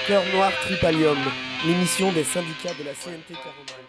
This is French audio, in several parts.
Cœur Noir Tripalium, l'émission des syndicats de la CNT Caroline.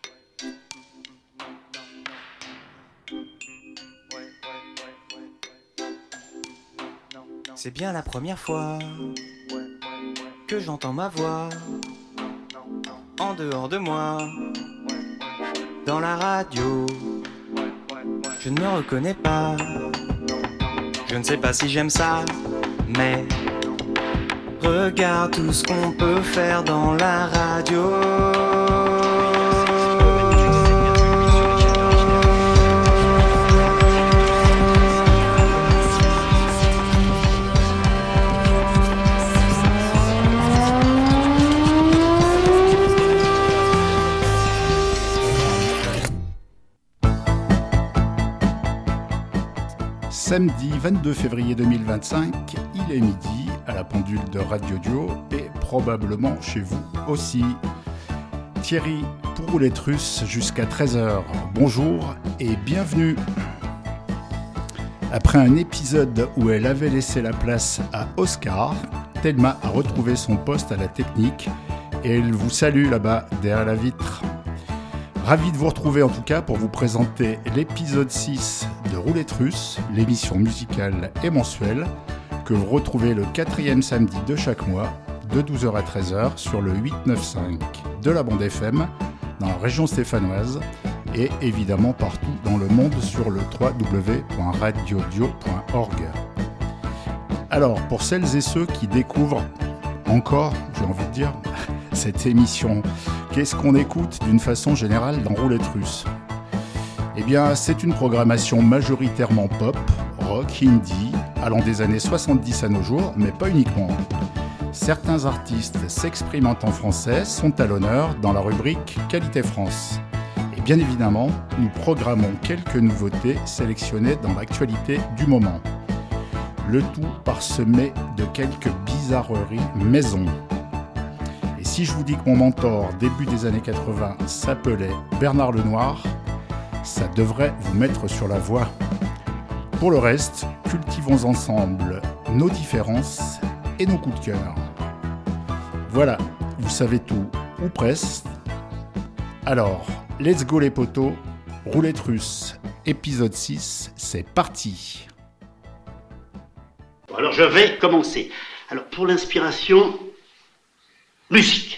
C'est bien la première fois que j'entends ma voix en dehors de moi, dans la radio. Je ne me reconnais pas, je ne sais pas si j'aime ça, mais regarde tout ce qu'on peut faire dans la radio. Samedi 22 février 2025, il est midi à la pendule de Radio Duo et probablement chez vous aussi. Thierry pour Roulette Russe jusqu'à 13h. Bonjour et bienvenue. Après un épisode où elle avait laissé la place à Oscar, Thelma a retrouvé son poste à la technique et elle vous salue là-bas derrière la vitre. Ravi de vous retrouver en tout cas pour vous présenter l'épisode 6 de Roulette Russe, l'émission musicale et mensuelle que vous retrouvez le 4e samedi de chaque mois de 12h à 13h sur le 895 de la bande FM dans la région stéphanoise et évidemment partout dans le monde sur le www.radiodio.org. Alors pour celles et ceux qui découvrent encore, j'ai envie de dire, cette émission, qu'est-ce qu'on écoute d'une façon générale dans Roulette Russe ? Eh bien, c'est une programmation majoritairement pop, rock, indie, allant des années 70 à nos jours, mais pas uniquement. Certains artistes s'exprimant en français sont à l'honneur dans la rubrique Qualité France. Et bien évidemment, nous programmons quelques nouveautés sélectionnées dans l'actualité du moment. Le tout parsemé de quelques bizarreries maison. Et si je vous dis que mon mentor, début des années 80, s'appelait Bernard Lenoir, ça devrait vous mettre sur la voie. Pour le reste, cultivons ensemble nos différences et nos coups de cœur. Voilà, vous savez tout, ou presque. Alors, let's go les potos, Roulette Russe, épisode 6, c'est parti. Alors je vais commencer. Alors pour l'inspiration, musique.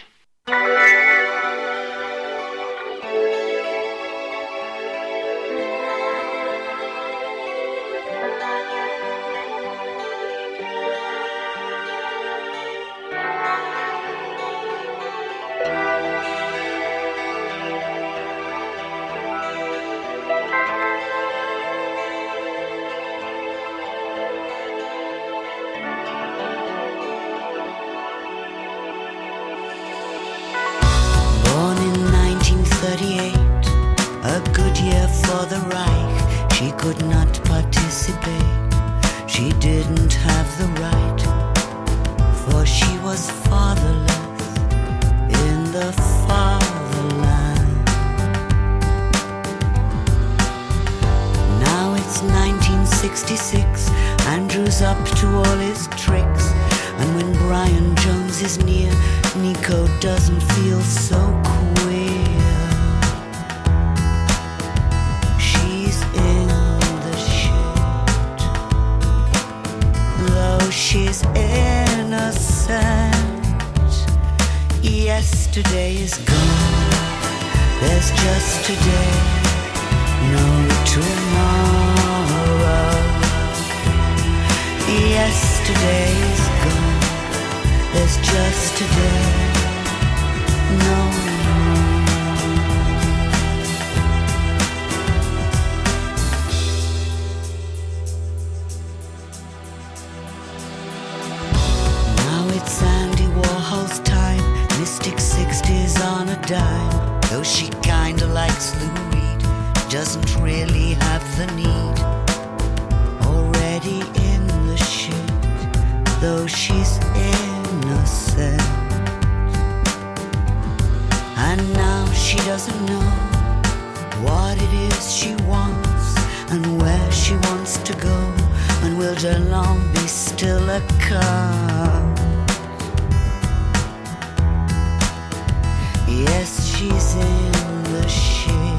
Yes, she's in the shade,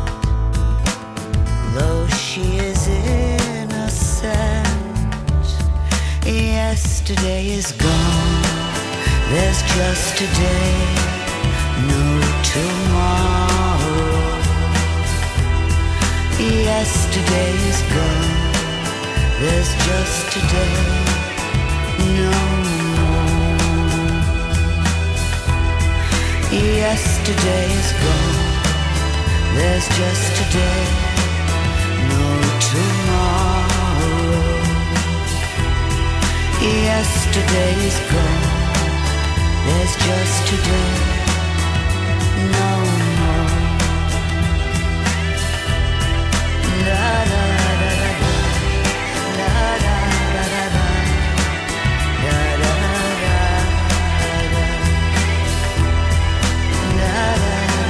though she is innocent. Yesterday is gone, there's just today, no tomorrow. Yesterday is gone, there's just today, no more. Yesterday is gone, there's just today, no tomorrow. Yesterday is gone, there's just today, no more. Da da da da da, da da da da da, da da da da, da da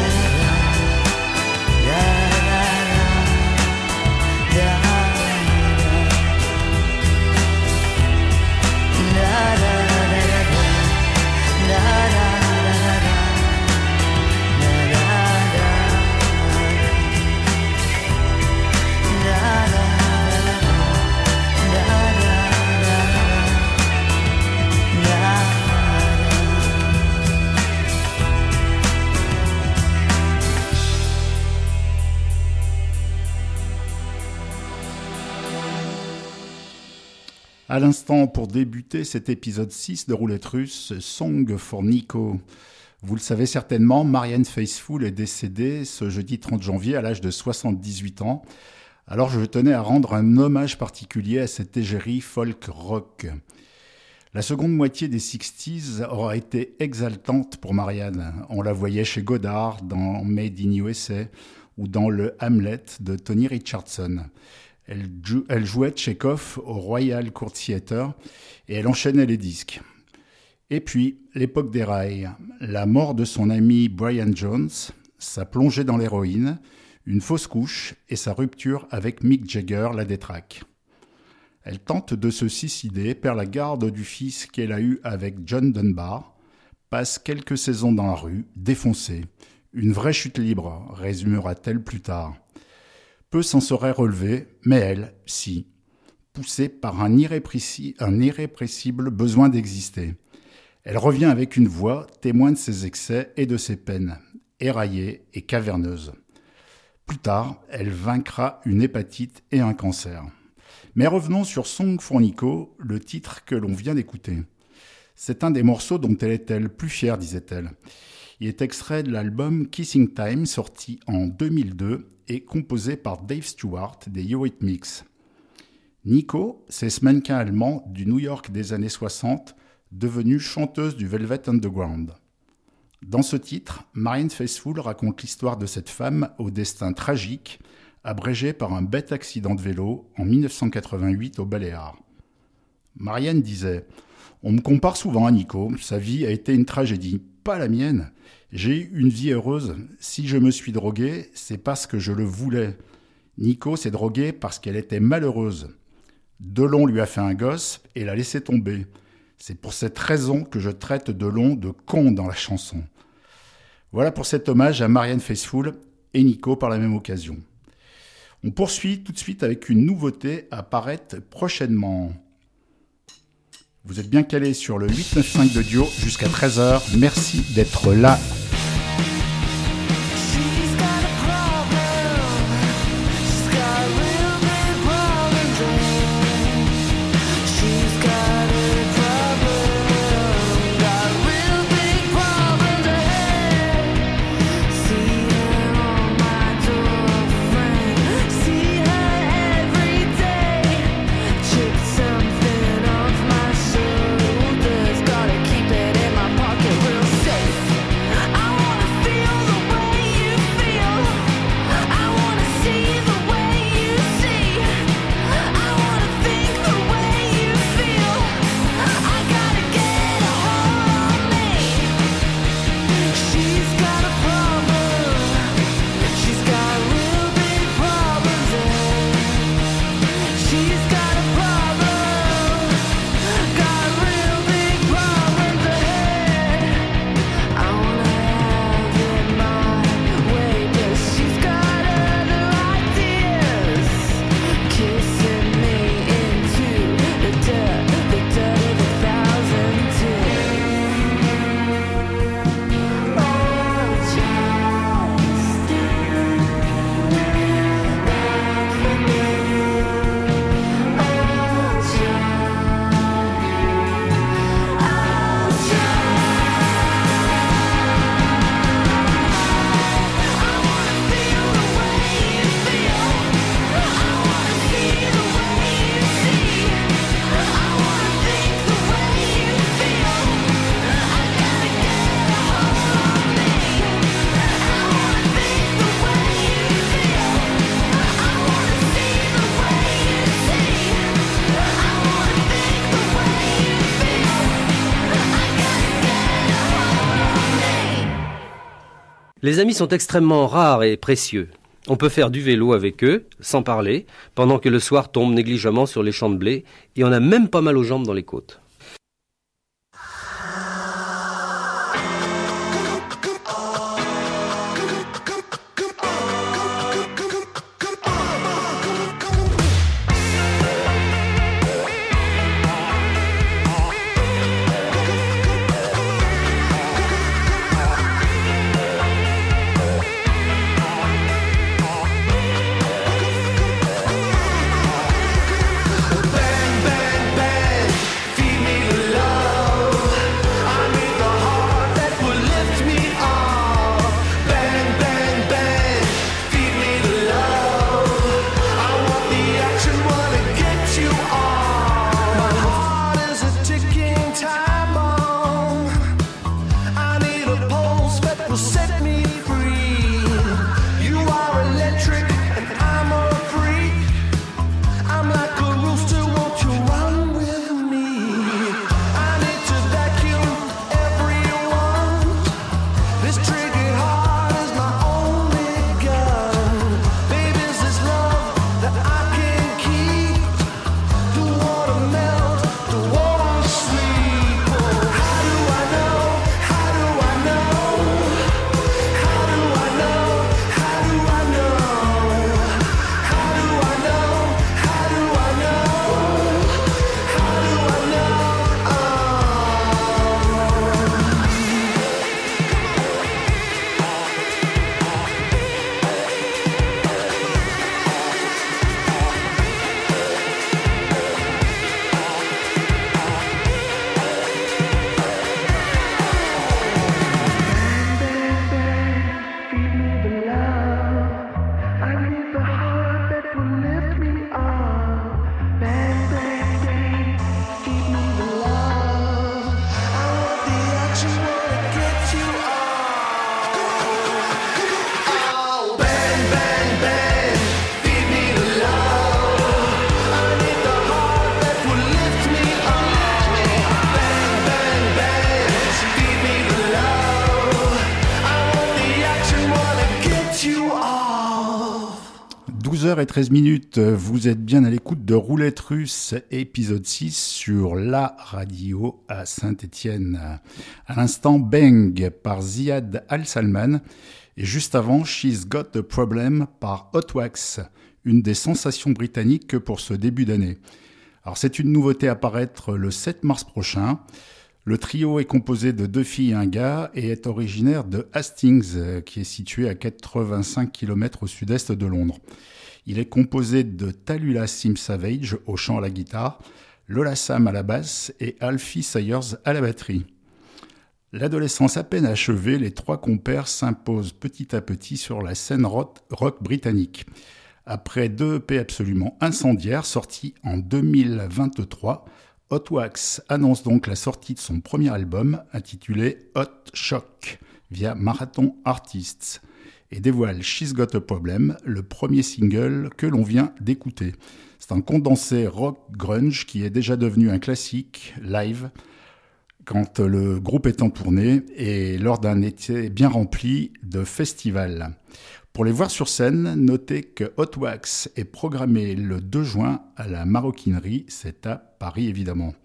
À l'instant, pour débuter cet épisode 6 de Roulette Russe, Song for Nico. Vous le savez certainement, Marianne Faithfull est décédée ce jeudi 30 janvier à l'âge de 78 ans. Alors je tenais à rendre un hommage particulier à cette égérie folk rock. La seconde moitié des 60s aura été exaltante pour Marianne. On la voyait chez Godard dans Made in USA ou dans le Hamlet de Tony Richardson. Elle jouait Tchekhov au Royal Court Theatre et elle enchaînait les disques. Et puis, l'époque des rails, la mort de son ami Brian Jones, sa plongée dans l'héroïne, une fausse couche et sa rupture avec Mick Jagger la détraque. Elle tente de se suicider, perd la garde du fils qu'elle a eu avec John Dunbar, passe quelques saisons dans la rue, défoncée. Une vraie chute libre, résumera-t-elle plus tard. Peu s'en serait relevé, mais elle, si, poussée par un irrépressible besoin d'exister. Elle revient avec une voix, témoin de ses excès et de ses peines, éraillée et caverneuse. Plus tard, elle vaincra une hépatite et un cancer. Mais revenons sur Song for Nico, le titre que l'on vient d'écouter. C'est un des morceaux dont elle est le plus fière, disait-elle. Il est extrait de l'album Kissing Time, sorti en 2002, et composé par Dave Stewart des Eurythmics. Nico, c'est ce mannequin allemand du New York des années 60, devenue chanteuse du Velvet Underground. Dans ce titre, Marianne Faithfull raconte l'histoire de cette femme au destin tragique, abrégée par un bête accident de vélo en 1988 aux Baléares. Marianne disait « On me compare souvent à Nico, sa vie a été une tragédie, pas la mienne. J'ai eu une vie heureuse. Si je me suis droguée, c'est parce que je le voulais. Nico s'est droguée parce qu'elle était malheureuse. Delon lui a fait un gosse et l'a laissé tomber. C'est pour cette raison que je traite Delon de con dans la chanson. » Voilà pour cet hommage à Marianne Faithfull et Nico par la même occasion. On poursuit tout de suite avec une nouveauté à paraître prochainement. Vous êtes bien calés sur le 895 de Dio jusqu'à 13h. Merci d'être là. Something off my shoulders, gotta keep it in my pocket real safe. Les amis sont extrêmement rares et précieux. On peut faire du vélo avec eux, sans parler, pendant que le soir tombe négligemment sur les champs de blé, et on a même pas mal aux jambes dans les côtes. Et 13 minutes, vous êtes bien à l'écoute de Roulette Russe, épisode 6 sur la radio à Saint-Étienne. À l'instant, Bang par Ziad Al-Salman et juste avant, She's Got a Problem par Hot Wax, une des sensations britanniques pour ce début d'année. Alors c'est une nouveauté à paraître le 7 mars prochain. Le trio est composé de 2 filles et un gars et est originaire de Hastings, qui est situé à 85 km au sud-est de Londres. Il est composé de Tallulah Sim Savage au chant à la guitare, Lola Sam à la basse et Alfie Sayers à la batterie. L'adolescence à peine achevée, les 3 compères s'imposent petit à petit sur la scène rock britannique. Après 2 EP absolument incendiaires sortis en 2023, Hot Wax annonce donc la sortie de son premier album intitulé Hot Shock via Marathon Artists et dévoile She's Got a Problem, le premier single que l'on vient d'écouter. C'est un condensé rock grunge qui est déjà devenu un classique live quand le groupe est en tournée et lors d'un été bien rempli de festivals. Pour les voir sur scène, notez que Hot Wax est programmé le 2 juin à la Maroquinerie, c'est à Paris évidemment.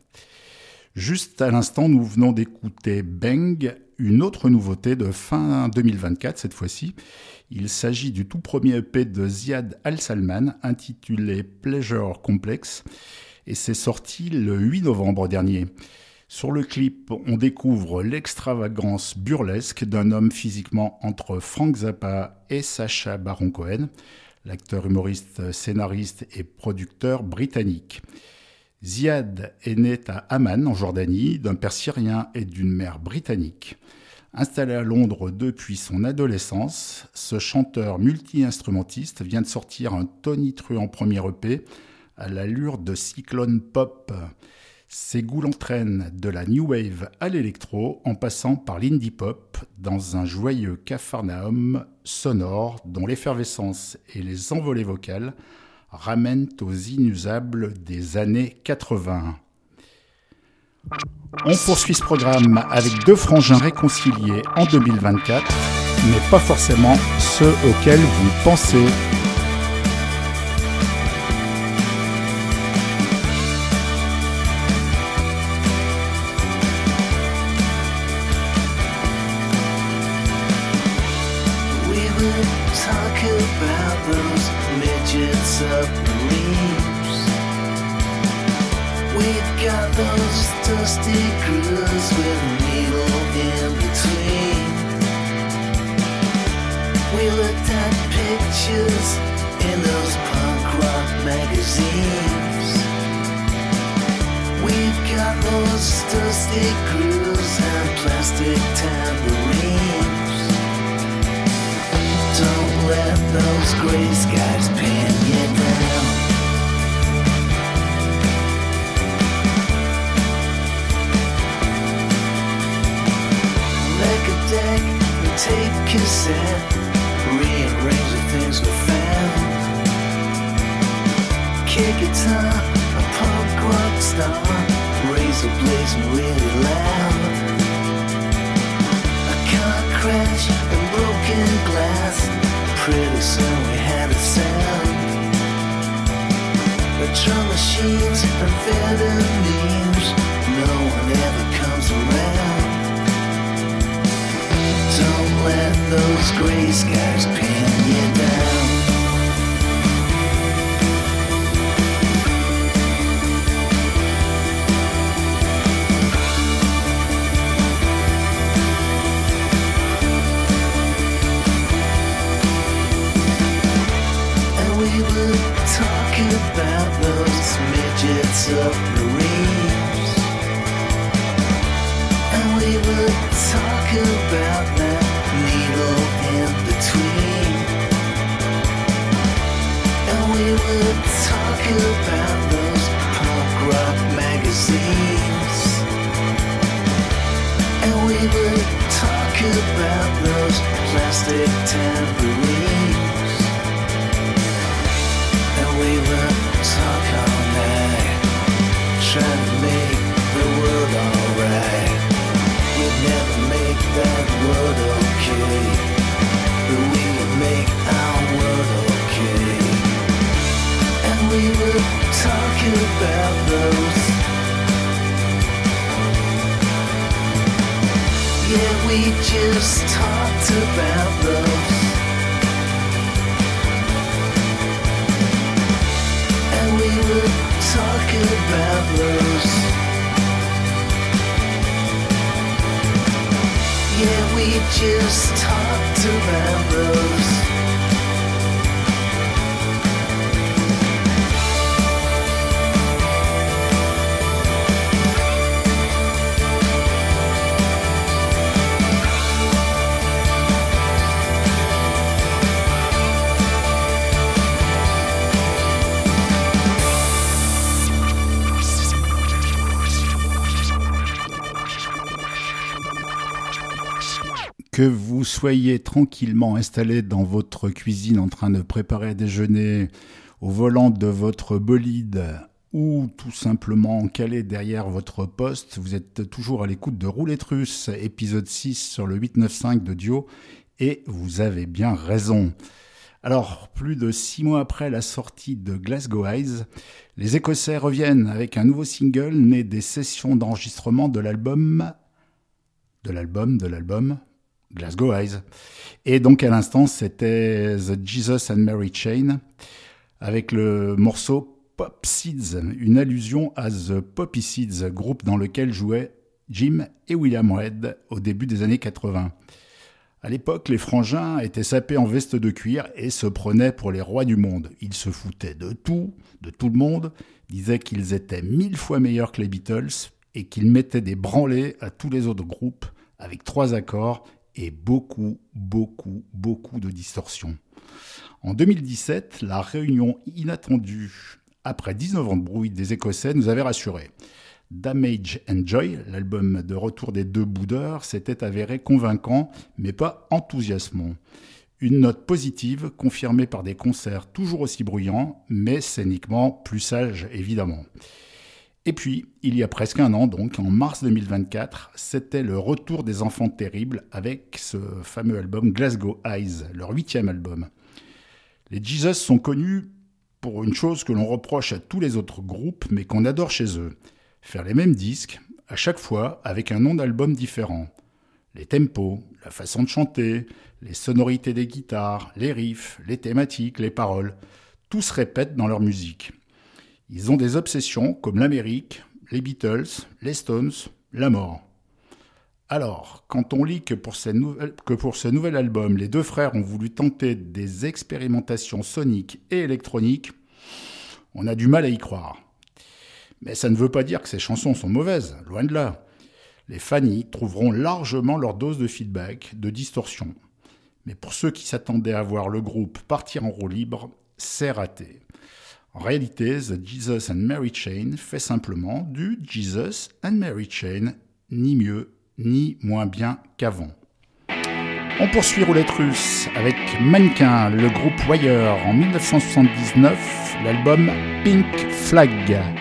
Juste à l'instant, nous venons d'écouter Bang, une autre nouveauté de fin 2024 cette fois-ci. Il s'agit du tout premier EP de Ziad Al-Salman intitulé Pleasure Complex et c'est sorti le 8 novembre dernier. Sur le clip, on découvre l'extravagance burlesque d'un homme physiquement entre Frank Zappa et Sacha Baron Cohen, l'acteur humoriste, scénariste et producteur britannique. Ziad est né à Amman, en Jordanie, d'un père syrien et d'une mère britannique. Installé à Londres depuis son adolescence, ce chanteur multi-instrumentiste vient de sortir un tonitruant premier EP à l'allure de cyclone pop. Ses goûts l'entraînent de la new wave à l'électro, en passant par l'indie pop, dans un joyeux capharnaüm sonore dont l'effervescence et les envolées vocales ramènent aux inusables des années 80. On poursuit ce programme avec 2 frangins réconciliés en 2024, mais pas forcément ceux auxquels vous pensez. Talk about those midget submarines. We've got those dusty grooves with a needle in between. We looked at pictures in those punk rock magazines. We've got those dusty grooves and plastic tambourines. Don't let those gray skies pin you down. Like a deck, a tape cassette, rearrange the things we found. Kick guitar, a punk rock star, razor blazing really loud. A car crash and broken glass, pretty soon we had a sound. The drum machines and amphetamines, no one ever comes around. Don't let those gray skies pin you down. Talking about those midget submarines. And we would talk about that needle in between. And we would talk about those punk rock magazines. And we would talk about those plastic tambourines. We would talk all night, trying to make the world alright. We'd never make that world okay, but we would make our world okay. And we would talk about those. Yeah, we just talked about those. We would talk about those. Yeah, we just talked about those. Que vous soyez tranquillement installé dans votre cuisine en train de préparer à déjeuner, au volant de votre bolide ou tout simplement calé derrière votre poste, vous êtes toujours à l'écoute de Roulette Russe, épisode 6 sur le 895 de Dio, et vous avez bien raison. Alors, plus de 6 mois après la sortie de Glasgow Eyes, les Écossais reviennent avec un nouveau single né des sessions d'enregistrement de l'album Glasgow Eyes. Et donc à l'instant, c'était The Jesus and Mary Chain avec le morceau Pop Seeds, une allusion à The Poppy Seeds, groupe dans lequel jouaient Jim et William Red au début des années 80. À l'époque, les frangins étaient sapés en veste de cuir et se prenaient pour les rois du monde. Ils se foutaient de tout le monde, disaient qu'ils étaient 1000 fois meilleurs que les Beatles et qu'ils mettaient des branlées à tous les autres groupes avec 3 accords et beaucoup de distorsions. En 2017, la réunion inattendue après 19 ans de brouille des Écossais nous avait rassurés. Damage and Joy, l'album de retour des deux boudeurs, s'était avéré convaincant, mais pas enthousiasmant. Une note positive, confirmée par des concerts toujours aussi bruyants, mais scéniquement plus sages, évidemment. Et puis, il y a presque un an, donc en mars 2024, c'était le retour des Enfants Terribles avec ce fameux album Glasgow Eyes, leur 8e album. Les Jesus sont connus pour une chose que l'on reproche à tous les autres groupes, mais qu'on adore chez eux, faire les mêmes disques, à chaque fois avec un nom d'album différent. Les tempos, la façon de chanter, les sonorités des guitares, les riffs, les thématiques, les paroles, tout se répète dans leur musique. Ils ont des obsessions comme l'Amérique, les Beatles, les Stones, la mort. Alors, quand on lit que pour ce nouvel album, les deux frères ont voulu tenter des expérimentations soniques et électroniques, on a du mal à y croire. Mais ça ne veut pas dire que ces chansons sont mauvaises, loin de là. Les fans y trouveront largement leur dose de feedback, de distorsion. Mais pour ceux qui s'attendaient à voir le groupe partir en roue libre, c'est raté. En réalité, The Jesus and Mary Chain fait simplement du Jesus and Mary Chain, ni mieux ni moins bien qu'avant. On poursuit Roulette Russe avec Mannequin, le groupe Wire, en 1979, l'album Pink Flag.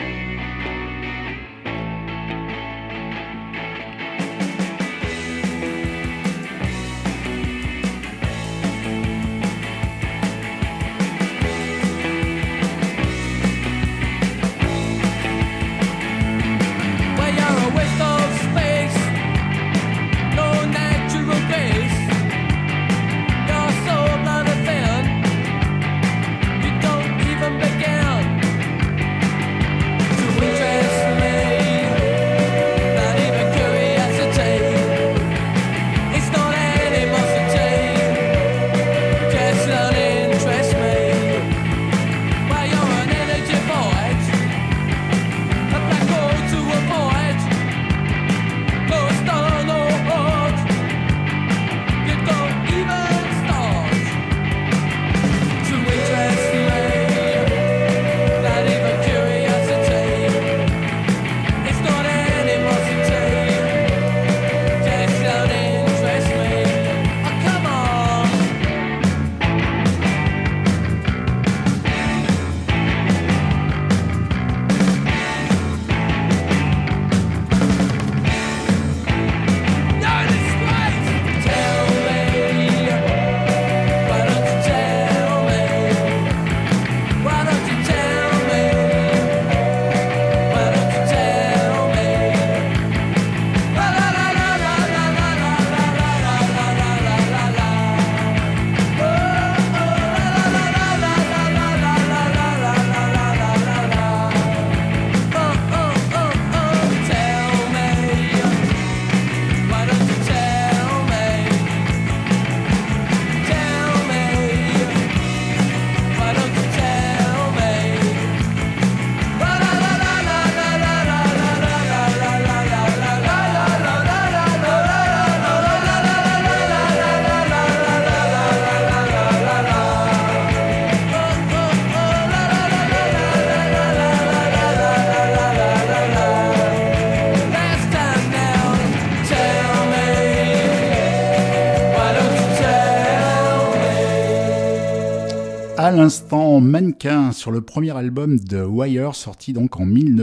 À l'instant, Mannequin sur le premier album de Wire, sorti donc en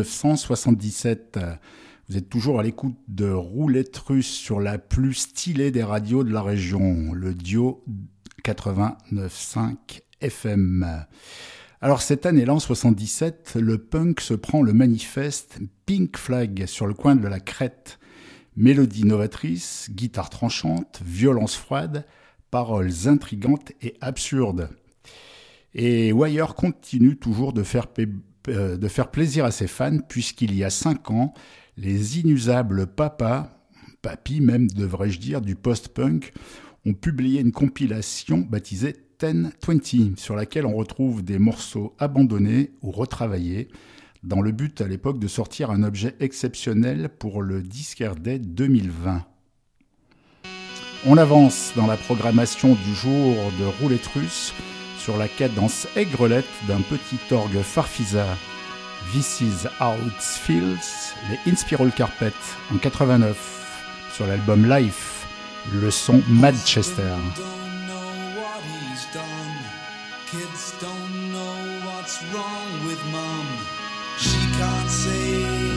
1977. Vous êtes toujours à l'écoute de Roulette Russe sur la plus stylée des radios de la région, le Dio 89.5 FM. Alors cette année-là, en 77, le punk se prend le manifeste Pink Flag sur le coin de la crête. Mélodie novatrice, guitare tranchante, violence froide, paroles intrigantes et absurdes. Et Wire continue toujours de faire plaisir à ses fans, puisqu'il y a 5 ans, les inusables papis même devrais-je dire, du post-punk, ont publié une compilation baptisée 1020, sur laquelle on retrouve des morceaux abandonnés ou retravaillés, dans le but à l'époque de sortir un objet exceptionnel pour le Disquaire Day 2020. On avance dans la programmation du jour de Roulette Russe, sur la cadence aigrelette d'un petit orgue farfisa. This is how it feels, les Inspiral Carpet en 89, sur l'album Life, le son Manchester. Kids don't know what's wrong with mom. She can't say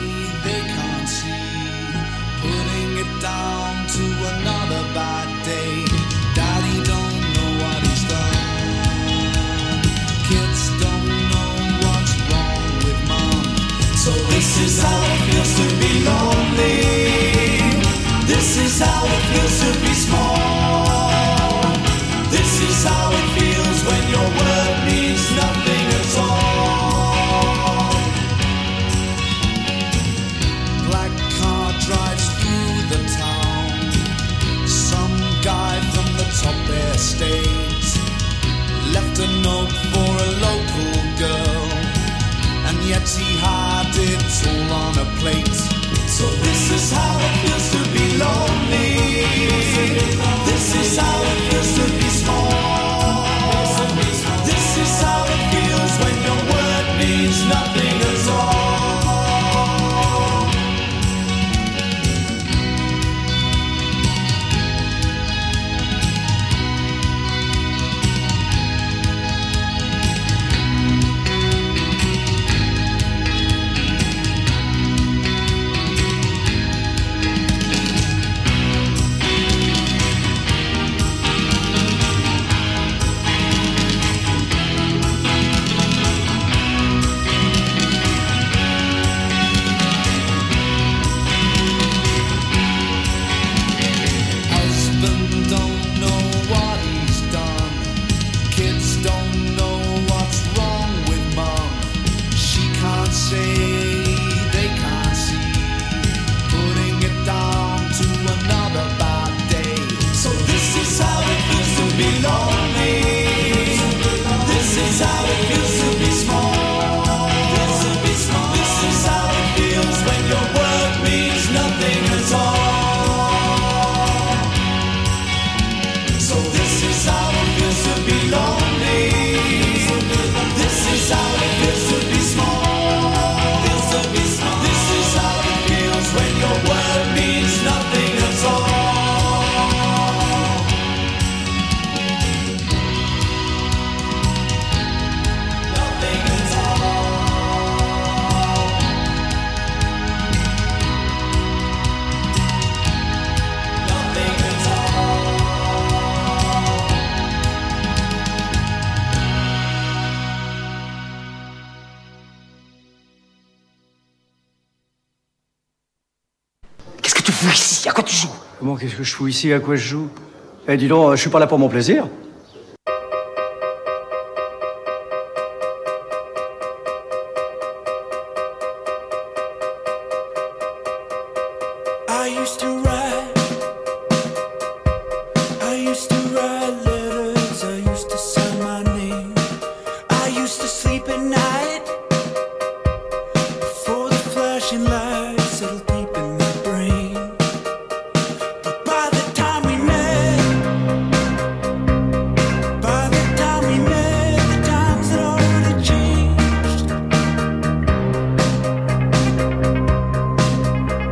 fous ici? À quoi tu joues? Comment qu'est-ce que je fous ici? À quoi je joue? Eh, dis donc, je suis pas là pour mon plaisir.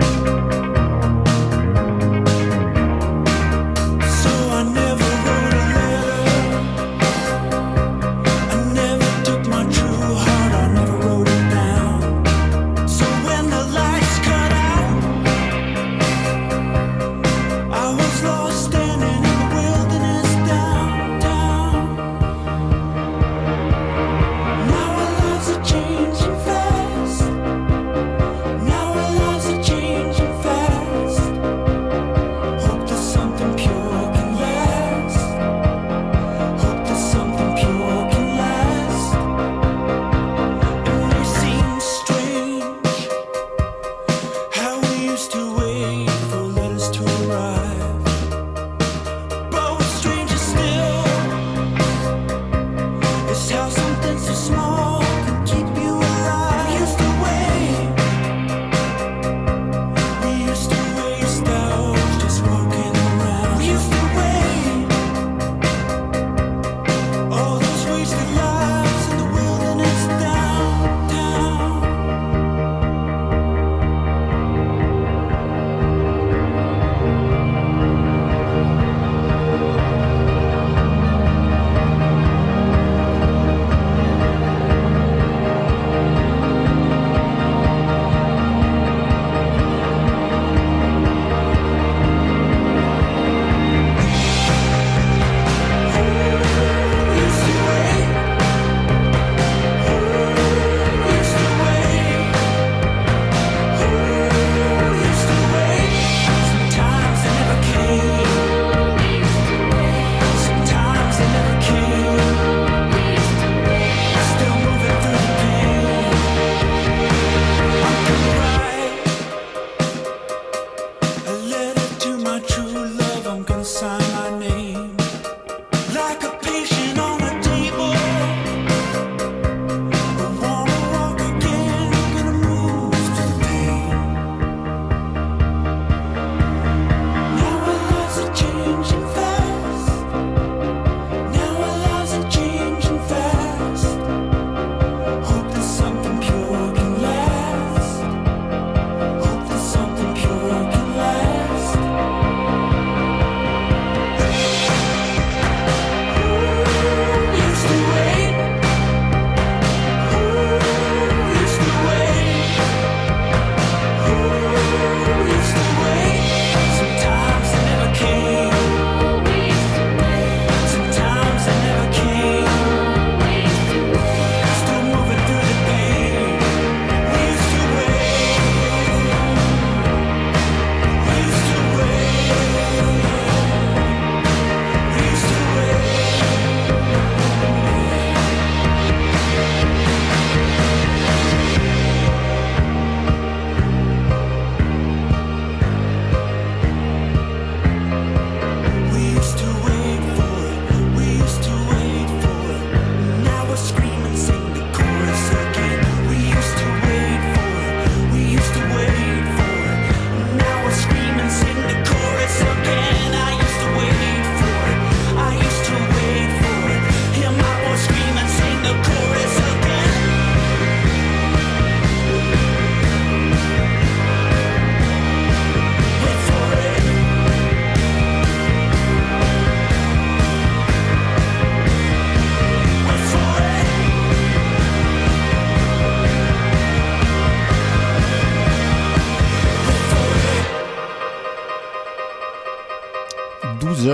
So I never wrote a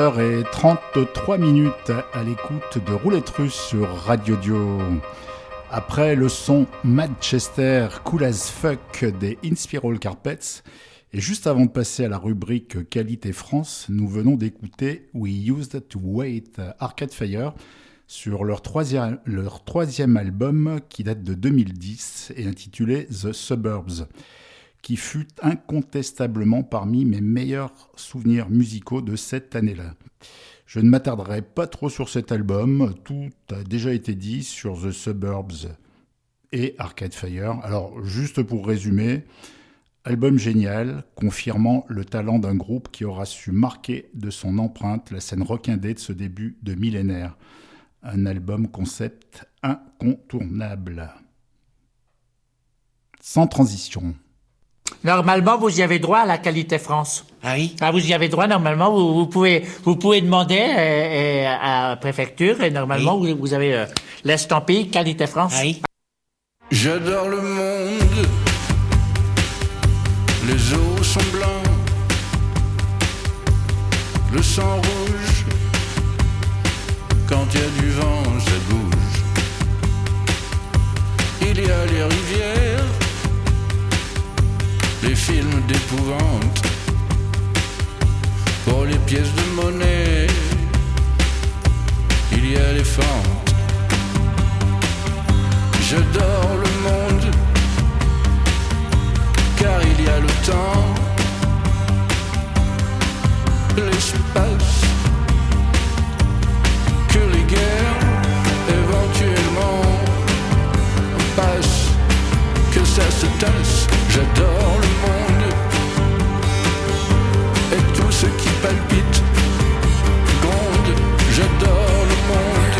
22h33 à l'écoute de Roulette Russe sur Radio Dio. Après le son Manchester Cool as Fuck des Inspiral Carpets, et juste avant de passer à la rubrique Qualité France, nous venons d'écouter We Used to Wait Arcade Fire sur leur troisième album qui date de 2010 et intitulé The Suburbs, qui fut incontestablement parmi mes meilleurs souvenirs musicaux de cette année-là. Je ne m'attarderai pas trop sur cet album, tout a déjà été dit sur The Suburbs et Arcade Fire. Alors, juste pour résumer, album génial, confirmant le talent d'un groupe qui aura su marquer de son empreinte la scène rock'indé de ce début de millénaire. Un album concept incontournable. Sans transition. Normalement, vous y avez droit à la Qualité France. Ah oui? Ah, vous y avez droit, normalement, vous pouvez demander à la préfecture, et normalement, oui. vous avez l'estampille Qualité France. Ah oui? J'adore le monde, les eaux sont blancs, le sang rouge, quand il y a du vent, ça bouge. Il y a les rivières, les films d'épouvante, pour les pièces de monnaie, il y a les fentes. J'adore le monde, car il y a le temps, l'espace, que les guerres éventuellement passent, que ça se tasse. J'adore le monde et tout ce qui palpite, gronde. J'adore le monde.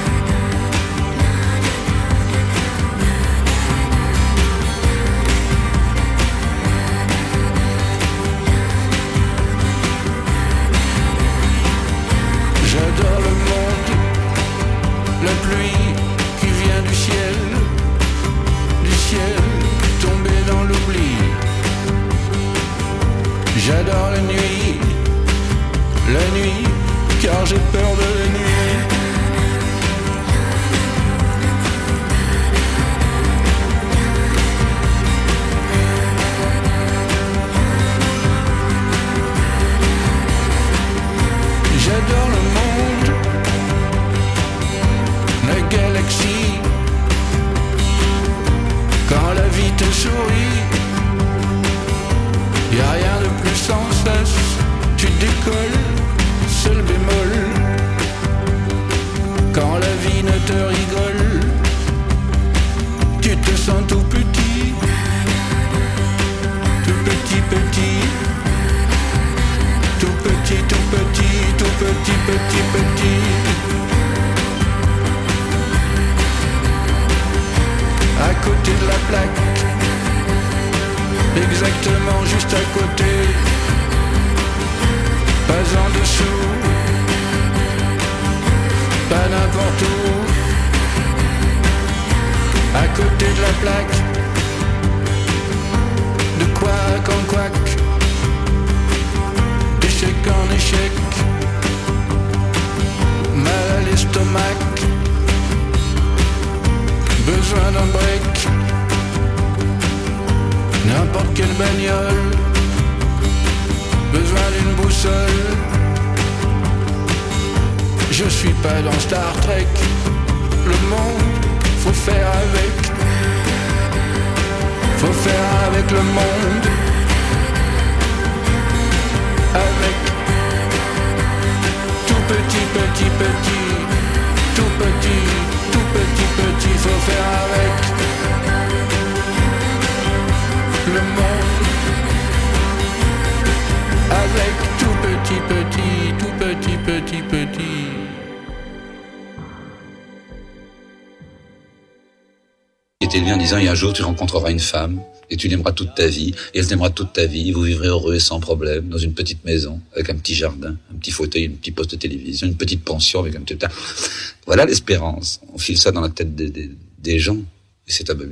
J'adore le monde, la pluie qui vient du ciel tombée dans l'oubli. J'adore la nuit, car j'ai peur de la nuit. J'adore le monde, la galaxie, quand la vie te sourit, y a rien de plus sans cesse. Tu décolles, seul bémol, quand la vie ne te rigole, tu te sens tout petit, tout petit, petit, tout petit, tout petit, tout petit, petit, petit. À côté de la plaque, exactement juste à côté, pas en dessous, pas n'importe où. À côté de la plaque, de couac en couac, d'échec en échec, mal à l'estomac, besoin d'un break, n'importe quelle bagnole, besoin d'une boussole. Je suis pas dans Star Trek, le monde, faut faire avec, faut faire avec le monde, avec tout petit, petit, petit, tout petit, tout petit, petit, faut faire avec le monde, avec tout petit, petit, tout petit, petit, petit. Il était élevé en disant, et un jour tu rencontreras une femme, et tu l'aimeras toute ta vie, et elle t'aimera toute ta vie, et vous vivrez heureux et sans problème, dans une petite maison, avec un petit jardin, un petit fauteuil, un petit poste de télévision, une petite pension avec un petit... Voilà l'espérance. On file ça dans la tête des gens, et c'est abominable.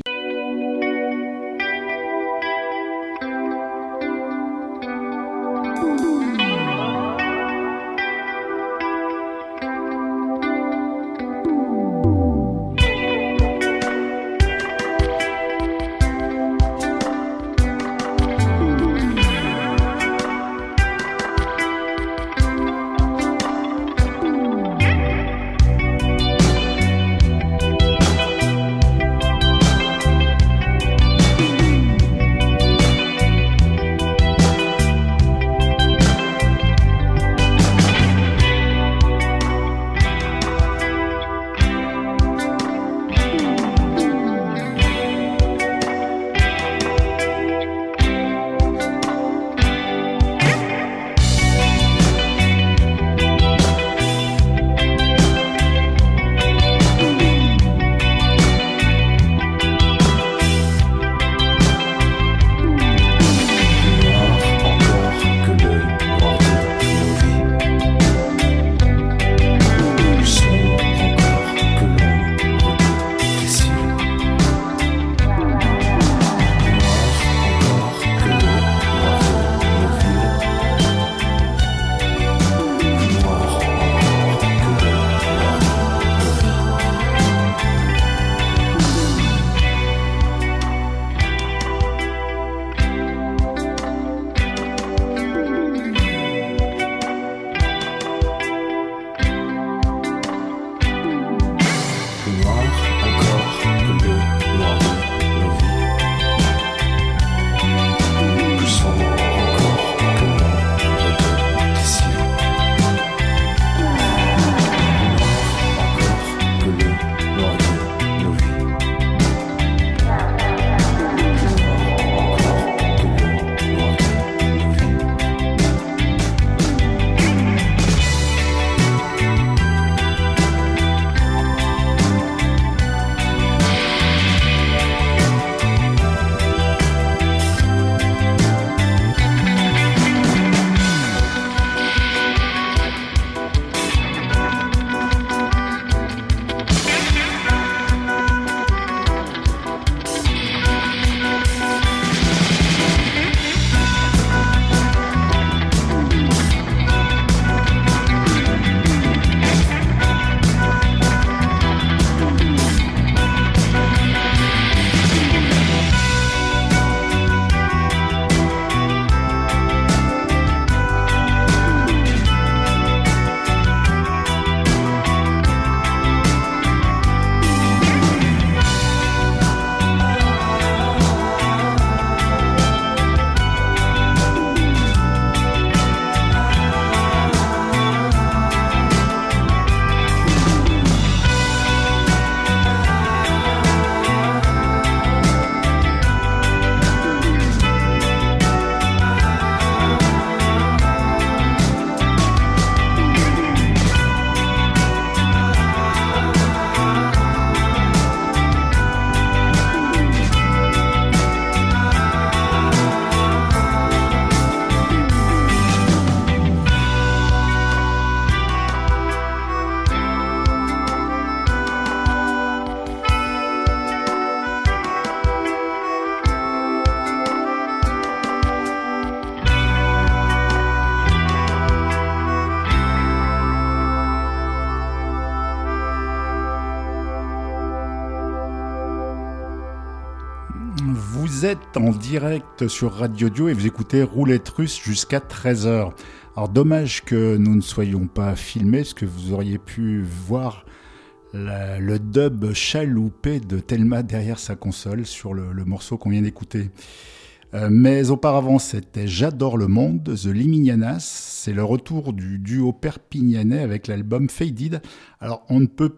Vous êtes en direct sur Radio Dio et vous écoutez Roulette Russe jusqu'à 13h. Alors dommage que nous ne soyons pas filmés, parce que vous auriez pu voir le dub chaloupé de Thelma derrière sa console sur le morceau qu'on vient d'écouter. Mais auparavant, c'était J'adore le monde, The Liminianas. C'est le retour du duo perpignanais avec l'album Faded. Alors, on ne peut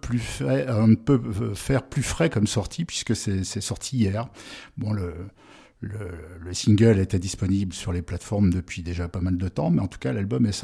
faire plus frais comme sortie, puisque c'est sorti hier. Bon, le single était disponible sur les plateformes depuis déjà pas mal de temps, mais en tout cas, l'album est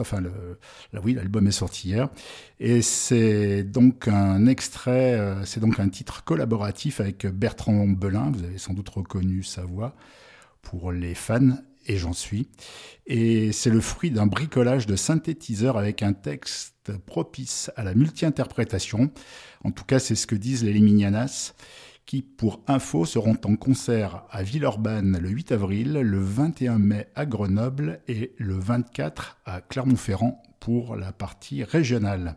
sorti hier. Et c'est donc un extrait, c'est donc un titre collaboratif avec Bertrand Belin. Vous avez sans doute reconnu sa voix pour les fans, et j'en suis. Et c'est le fruit d'un bricolage de synthétiseurs avec un texte propice à la multi-interprétation. En tout cas, c'est ce que disent les Liminianas, qui, pour info, seront en concert à Villeurbanne le 8 avril, le 21 mai à Grenoble et le 24 à Clermont-Ferrand pour la partie régionale.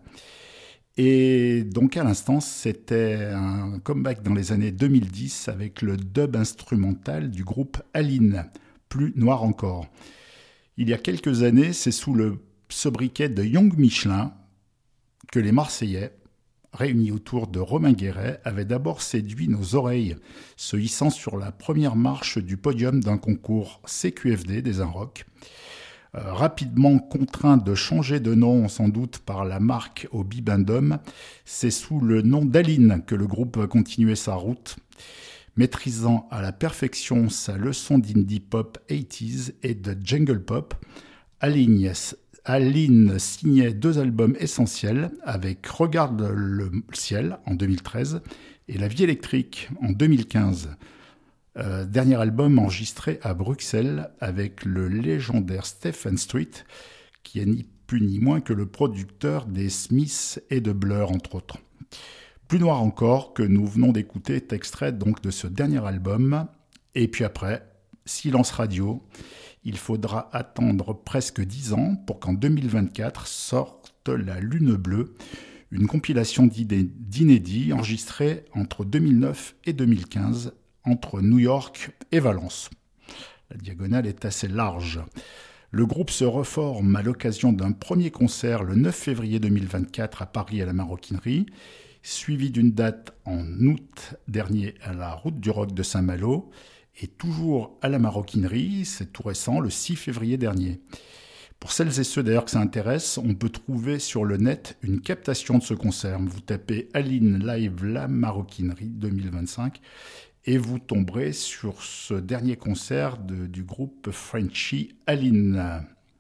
Et donc à l'instant, c'était un comeback dans les années 2010 avec le dub instrumental du groupe Aline, Plus noir encore. Il y a quelques années, c'est sous le sobriquet de Young Michelin que les Marseillais, réunis autour de Romain Guéret, avaient d'abord séduit nos oreilles, se hissant sur la première marche du podium d'un concours CQFD des Inrocks. Rapidement contraint de changer de nom, sans doute par la marque au Bibendum, c'est sous le nom d'Aline que le groupe va continuer sa route, maîtrisant à la perfection sa leçon d'indie pop 80s et de jungle pop. Aline signait 2 albums essentiels avec Regarde le ciel en 2013 et La vie électrique en 2015. Dernier album enregistré à Bruxelles avec le légendaire Stephen Street, qui est ni plus ni moins que le producteur des Smiths et de Blur, entre autres. Plus noir encore, que nous venons d'écouter, est extrait donc de ce dernier album. Et puis après, silence radio. Il faudra attendre presque 10 ans pour qu'en 2024 sorte La Lune Bleue, une compilation d'inédits enregistrés entre 2009 et 2015 entre New York et Valence. La diagonale est assez large. Le groupe se reforme à l'occasion d'un premier concert le 9 février 2024 à Paris à la Maroquinerie, suivi d'une date en août dernier à la Route du Rock de Saint-Malo, et toujours à la Maroquinerie, c'est tout récent, le 6 février dernier. Pour celles et ceux d'ailleurs que ça intéresse, on peut trouver sur le net une captation de ce concert. Vous tapez Aline Live La Maroquinerie 2025 et vous tomberez sur ce dernier concert du groupe Frenchy Aline.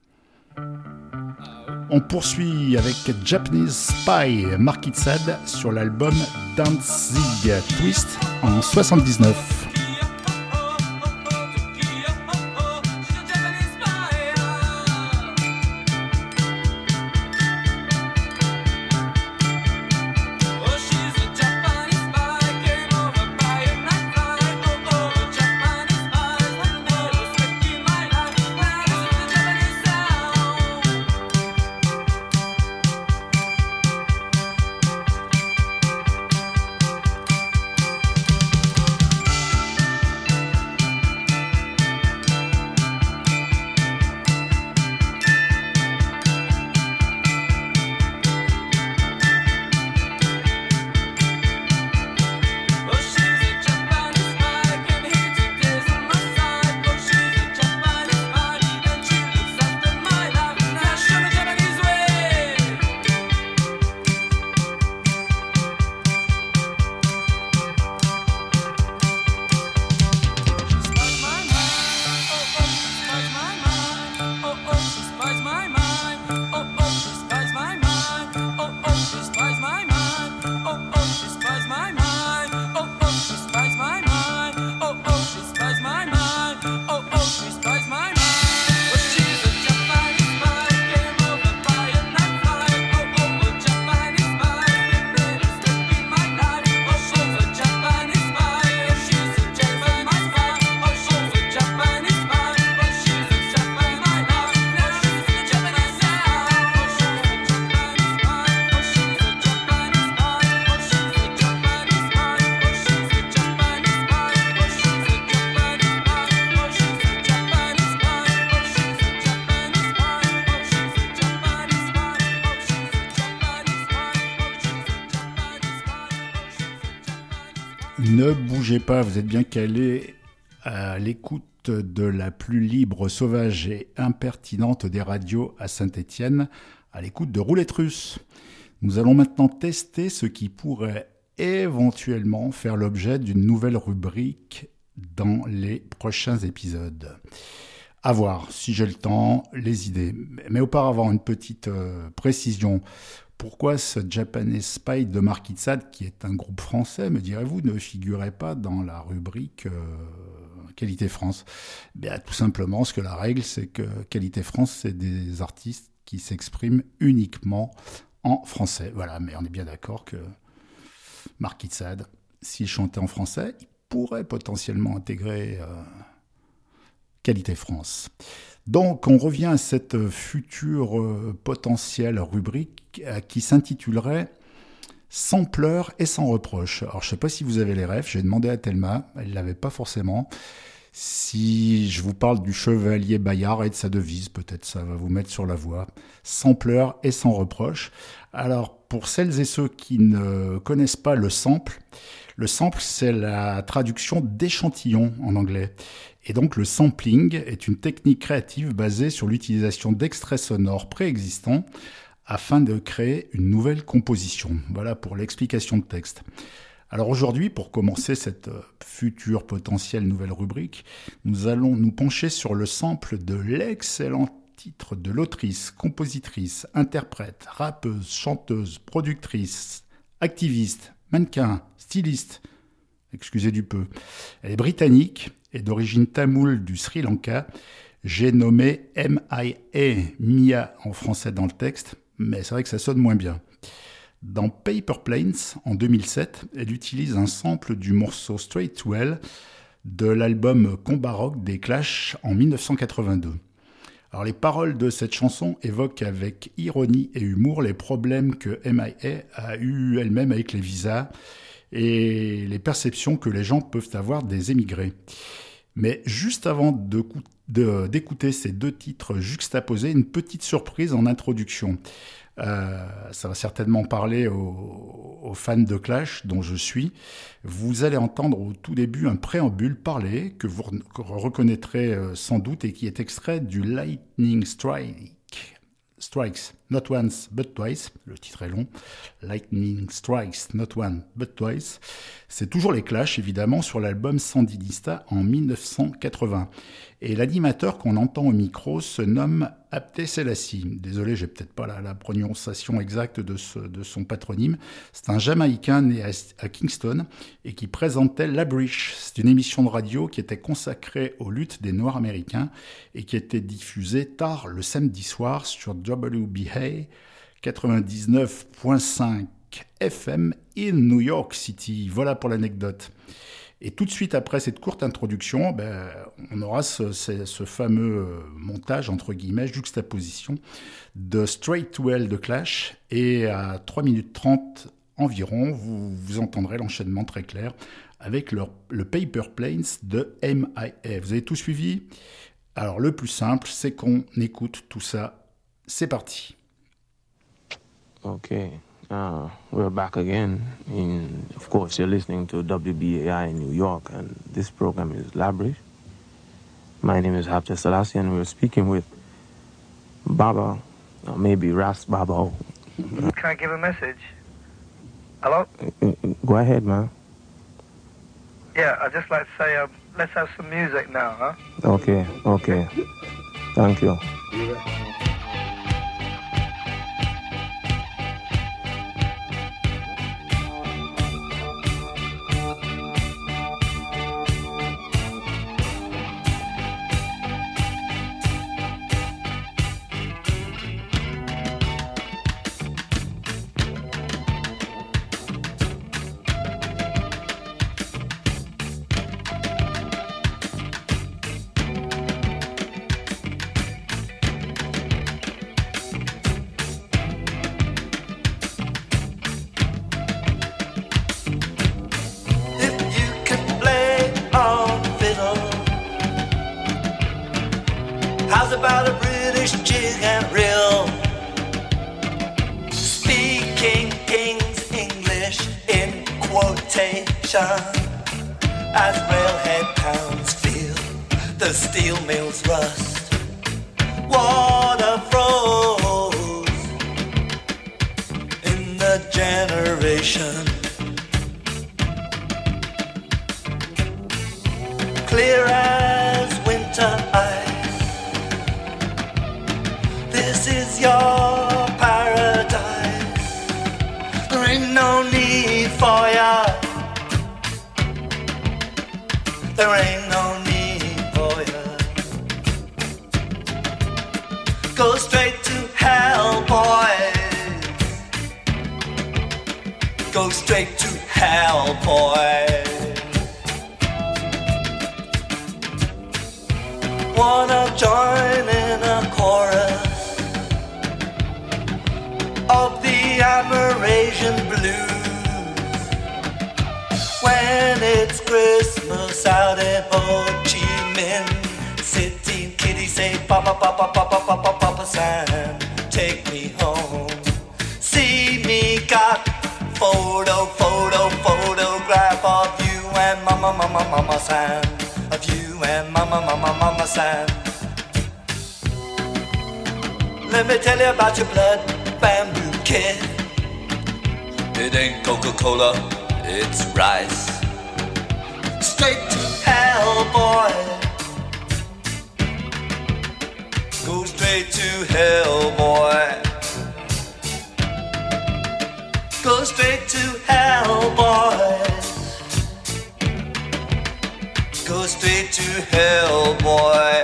On poursuit avec Japanese Spy, Marquis de Sade, sur l'album Danzig Twist en 79. Ne bougez pas, vous êtes bien calés à l'écoute de la plus libre, sauvage et impertinente des radios à Saint-Étienne, à l'écoute de Roulette Russe. Nous allons maintenant tester ce qui pourrait éventuellement faire l'objet d'une nouvelle rubrique dans les prochains épisodes. À voir, si j'ai le temps, les idées. Mais auparavant, une petite précision. Pourquoi ce Japanese Spy de Marquis-de-Sade, qui est un groupe français, me direz-vous, ne figurait pas dans la rubrique Qualité France ? Bien, tout simplement, parce que la règle, c'est que Qualité France, c'est des artistes qui s'expriment uniquement en français. Voilà, mais on est bien d'accord que Marquis-de-Sade, s'il chantait en français, il pourrait potentiellement intégrer Qualité France. Donc, on revient à cette future potentielle rubrique qui s'intitulerait « Sans pleurs et sans reproches ». Alors, je ne sais pas si vous avez les refs, j'ai demandé à Thelma, elle ne l'avait pas forcément. Si je vous parle du chevalier Bayard et de sa devise, peut-être ça va vous mettre sur la voie. « Sans pleurs et sans reproches ». Alors, pour celles et ceux qui ne connaissent pas le sample, c'est la traduction d'échantillon en anglais. Et donc, le sampling est une technique créative basée sur l'utilisation d'extraits sonores préexistants afin de créer une nouvelle composition. Voilà pour l'explication de texte. Alors aujourd'hui, pour commencer cette future potentielle nouvelle rubrique, nous allons nous pencher sur le sample de l'excellent titre de l'autrice, compositrice, interprète, rappeuse, chanteuse, productrice, activiste, mannequin, styliste, excusez du peu. Elle est britannique et d'origine tamoule du Sri Lanka. J'ai nommé M.I.A. Mia en français dans le texte, mais c'est vrai que ça sonne moins bien. Dans Paper Planes, en 2007, elle utilise un sample du morceau Straight to Hell de l'album Combat Rock des Clash en 1982. Alors les paroles de cette chanson évoquent avec ironie et humour les problèmes que M.I.A. a eu elle-même avec les visas et les perceptions que les gens peuvent avoir des émigrés. Mais juste avant d'écouter ces deux titres juxtaposés, une petite surprise en introduction. Ça va certainement parler aux fans de Clash, dont je suis. Vous allez entendre au tout début un préambule parlé que vous reconnaîtrez sans doute et qui est extrait du Lightning Strikes, Not Once But Twice. Le titre est long. Lightning Strikes, Not Once But Twice. C'est toujours les Clash, évidemment, sur l'album Sandinista en 1980. Et l'animateur qu'on entend au micro se nomme Abdé Selassie. Désolé, j'ai peut-être pas la prononciation exacte de son patronyme. C'est un Jamaïcain né à Kingston et qui présentait L'Abrish. C'est une émission de radio qui était consacrée aux luttes des Noirs américains et qui était diffusée tard le samedi soir sur WBA 99.5 FM in New York City. Voilà pour l'anecdote. Et tout de suite après cette courte introduction, on aura ce fameux montage, entre guillemets, juxtaposition de Straight to Hell de Clash. Et à 3 minutes 30 environ, vous entendrez l'enchaînement très clair avec le Paper Planes de M.I.A. Vous avez tout suivi ? Alors le plus simple, c'est qu'on écoute tout ça. C'est parti. Okay. We're back again. Of course, you're listening to WBAI in New York, and this program is Labrish. My name is Abdé Selassie, and we're speaking with Baba, or maybe Ras Baba. Can I give a message? Hello? Go ahead, man. Yeah, I'd just like to say, let's have some music now, huh? Okay. Thank you. How's about a British jig and reel? Speaking King's English in quotation. as railhead towns feel the steel mills rust. Water froze in the generation. Clear as winter ice. This is your paradise. There ain't no need for ya. There ain't no need for ya. Go straight to hell, boys. Go straight to hell, boys. Wanna join in a chorus of the Amerasian blues when it's Christmas out in Ho Chi Minh City. Kitty say, Papa, Papa, Papa, Papa, Papa San, take me home. See me got photograph of you and Mama San. Of you and Mama San. Let me tell you about your blood bamboo kid. It ain't Coca-Cola, it's rice. Straight to hell, boy. Go straight to hell, boy. Go straight to hell, boy. Go straight to hell, boy.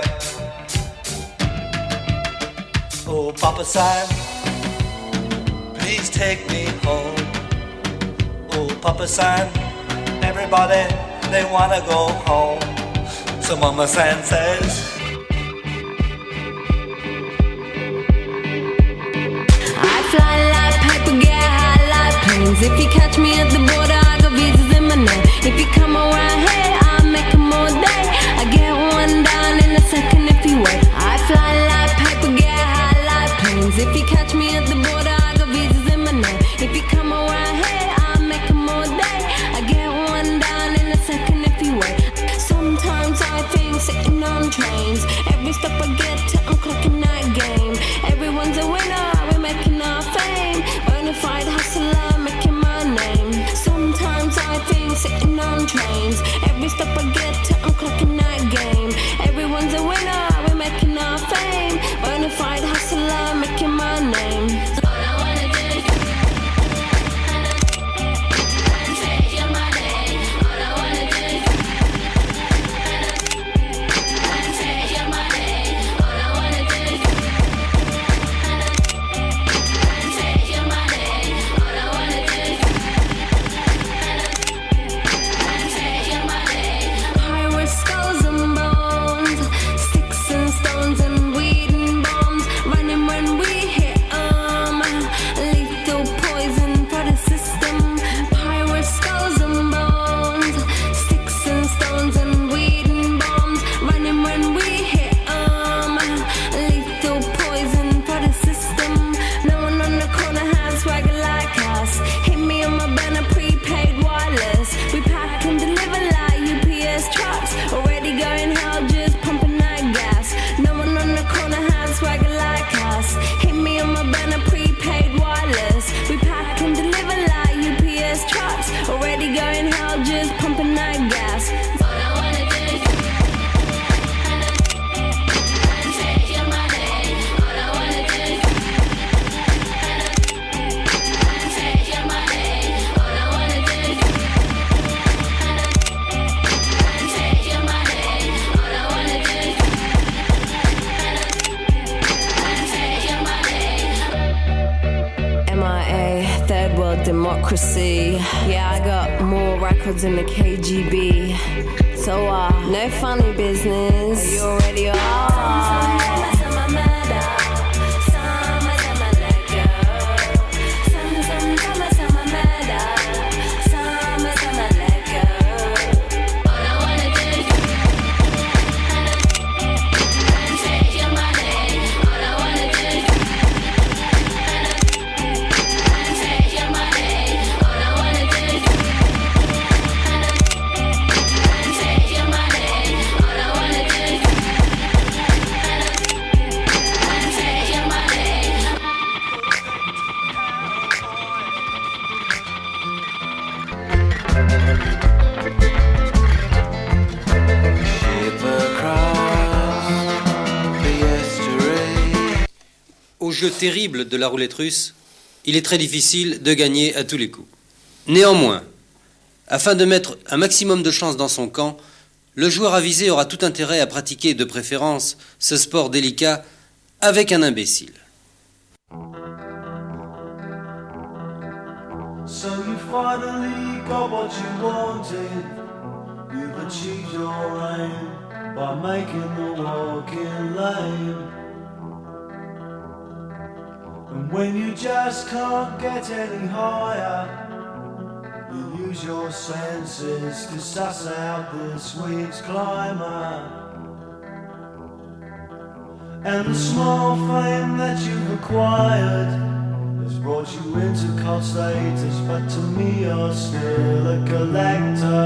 Oh, Papa San, please take me home. Oh, Papa San, everybody, they wanna go home. So Mama San says, I fly like paper, get high like planes. If you catch me at the border, I got visas in my name. If you come around here, I'll make them all day. I get one down in a second if you wait. I fly like paper, get high like planes. If you catch me at the border, I got visas in my name. If you come around here, I'll make them all day. I get one down in a second if you wait. Sometimes I think sitting on trains. Every step I get to, I'm clocking that game. Everyone's a winner, we're making our fame. Bonafide hustler, making my name. Sometimes I think sitting on trains. Every step I get to, I'm clocking that game. Everyone's a winner, we're making our fame. Bonafide hustler, making my name. All I wanna do is take your money. All I wanna do is take your money. All I wanna do is take your money. All I wanna do is take your money. Pirates, skulls and bones, sticks and stones and weed and bombs, running when we hit 'em. Lethal poison for the system. Pirates, skulls and bones, sticks and stones and weed and bombs, running when we hit 'em. Lethal poison for the system. No one on the corner has swagger like us. Hit me on my banner, prepaid wireless. We pack and deliver like UPS trucks. Already going hell, just pumping that gas. No one on the corner has swagger like us. Hit me on my banner, prepaid wireless. We pack and deliver like UPS trucks. Already going hell, just pumping that gas. All I wanna do is take your money. All I wanna do is take your money. All I wanna do is take your money. All I wanna do is take your money. MIA, third world democracy. Yeah, I got more records than the KGB. So, no funny business. You already are. All I wanna do is take your money. All I wanna do is take your money. All I wanna do is jeu terrible de la roulette russe, il est très difficile de gagner à tous les coups. Néanmoins, afin de mettre un maximum de chance dans son camp, le joueur avisé aura tout intérêt à pratiquer de préférence ce sport délicat avec un imbécile. So you finally got what you wanted. You've achieved your aim by making the walking lame. And when you just can't get any higher, you use your senses to suss out this week's climber. And the small fame that you've acquired has brought you into cult status, but to me you're still a collector.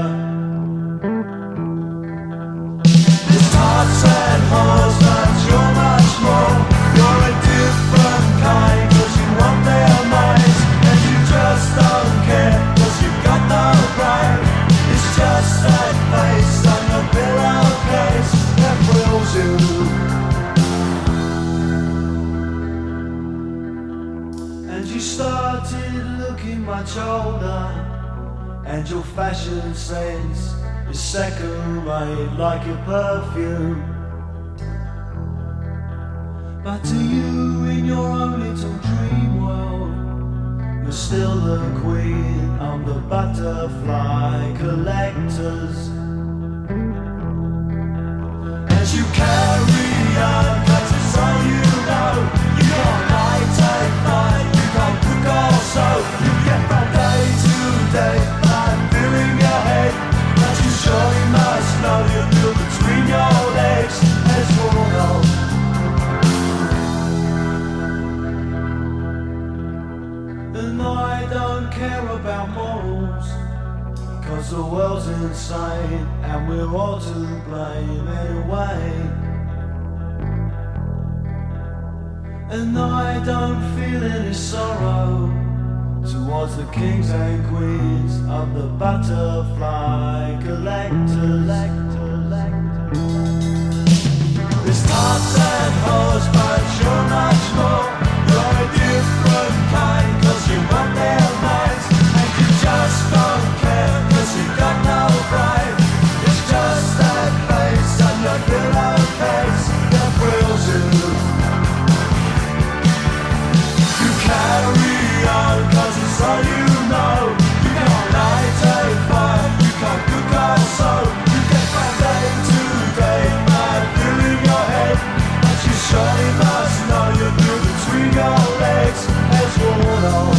It's tarts and whores, but you're much more. You're a different kind, cause you want their minds, and you just don't care, cause you've got no brain. It's just that face on your pillowcase that thrills you. You started looking much older, and your fashion sense is second rate like your perfume. But to you in your own little dream world, you're still the queen of the butterfly collectors. As you carry on, cause it's all you know, you can't lie, take mine. So you get from day to day by filling your head, but you surely must know you're still between your legs as you'll know. And I don't care about morals, cause the world's insane and we're all to blame anyway. And I don't feel any sorrow towards the kings and queens of the butterfly collectors. There's tarts and whores, but you're much more. You're a different kind, cause you want their minds, and you just don't care, cause you got no brain. It's just that face on your pillowcase that thrills you. Carry on, cause it's all you know. You can't lie, take fire, you can't cook our soul. You get from day to day by filling your head, but you surely must know you're through between your legs as you'll know.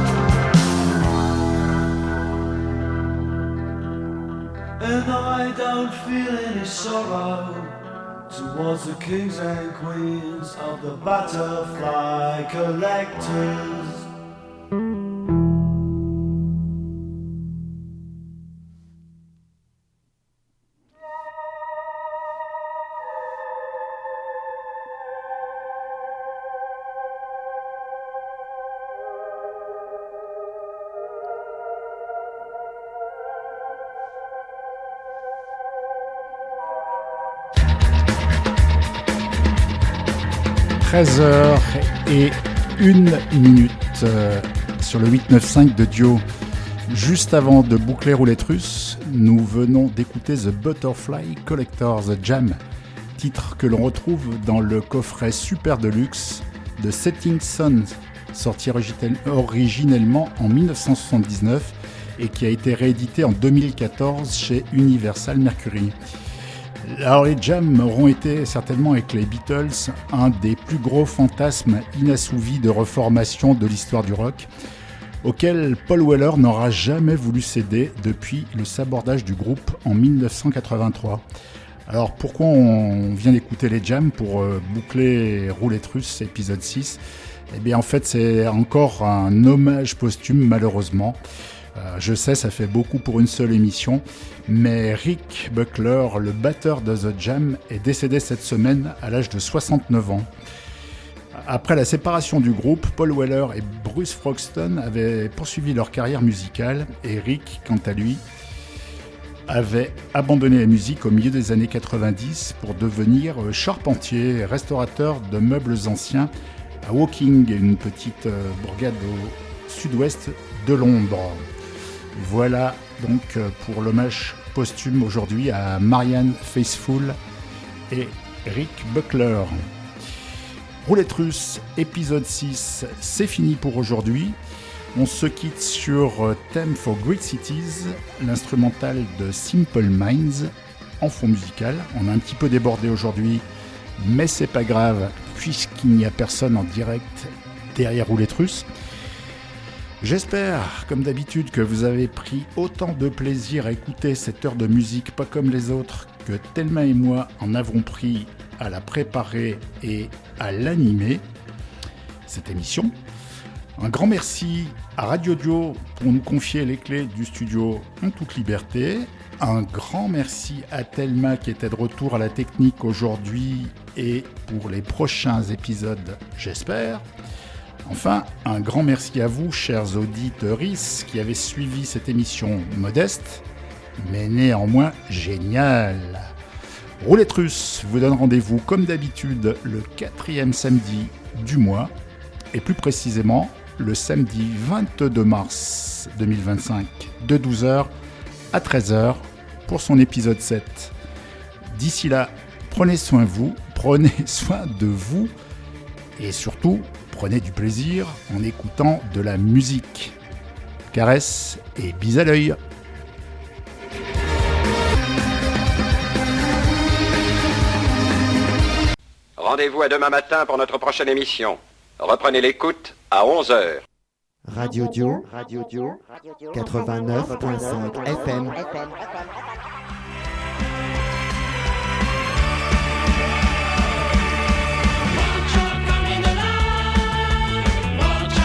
And I don't feel any sorrow towards the kings and queens of the butterfly collectors. 13h01 sur le 895 de Dio. Juste avant de boucler Roulette Russe, nous venons d'écouter The Butterfly Collector's Jam, titre que l'on retrouve dans le coffret Super Deluxe de Setting Sun, sorti originellement en 1979 et qui a été réédité en 2014 chez Universal Mercury. Alors les jams auront été certainement avec les Beatles un des plus gros fantasmes inassouvis de reformation de l'histoire du rock, auquel Paul Weller n'aura jamais voulu céder depuis le sabordage du groupe en 1983. Alors pourquoi on vient d'écouter les jams pour boucler Roulette Russe épisode 6 ? Eh bien en fait c'est encore un hommage posthume malheureusement. Je sais, ça fait beaucoup pour une seule émission, mais Rick Buckler, le batteur de The Jam, est décédé cette semaine à l'âge de 69 ans. Après la séparation du groupe, Paul Weller et Bruce Foxton avaient poursuivi leur carrière musicale et Rick, quant à lui, avait abandonné la musique au milieu des années 90 pour devenir charpentier et restaurateur de meubles anciens à Woking, une petite bourgade au sud-ouest de Londres. Voilà donc pour l'hommage posthume aujourd'hui à Marianne Faithfull et Rick Buckler. Roulette russe, épisode 6, c'est fini pour aujourd'hui. On se quitte sur Theme for Great Cities, l'instrumental de Simple Minds en fond musical. On a un petit peu débordé aujourd'hui, mais c'est pas grave puisqu'il n'y a personne en direct derrière Roulette russe. J'espère, comme d'habitude, que vous avez pris autant de plaisir à écouter cette heure de musique pas comme les autres que Thelma et moi en avons pris à la préparer et à l'animer, cette émission. Un grand merci à Radio Dio pour nous confier les clés du studio en toute liberté. Un grand merci à Thelma qui était de retour à la technique aujourd'hui et pour les prochains épisodes, j'espère. Enfin, un grand merci à vous, chers auditeurs, qui avez suivi cette émission modeste, mais néanmoins géniale. Roulette russe vous donne rendez-vous comme d'habitude le 4e samedi du mois, et plus précisément le samedi 22 mars 2025 de 12h à 13h pour son épisode 7. D'ici là, prenez soin de vous et surtout prenez du plaisir en écoutant de la musique. Caresses et bis à l'œil. Rendez-vous à demain matin pour notre prochaine émission. Reprenez l'écoute à 11h. Radio Dio 89.5 FM.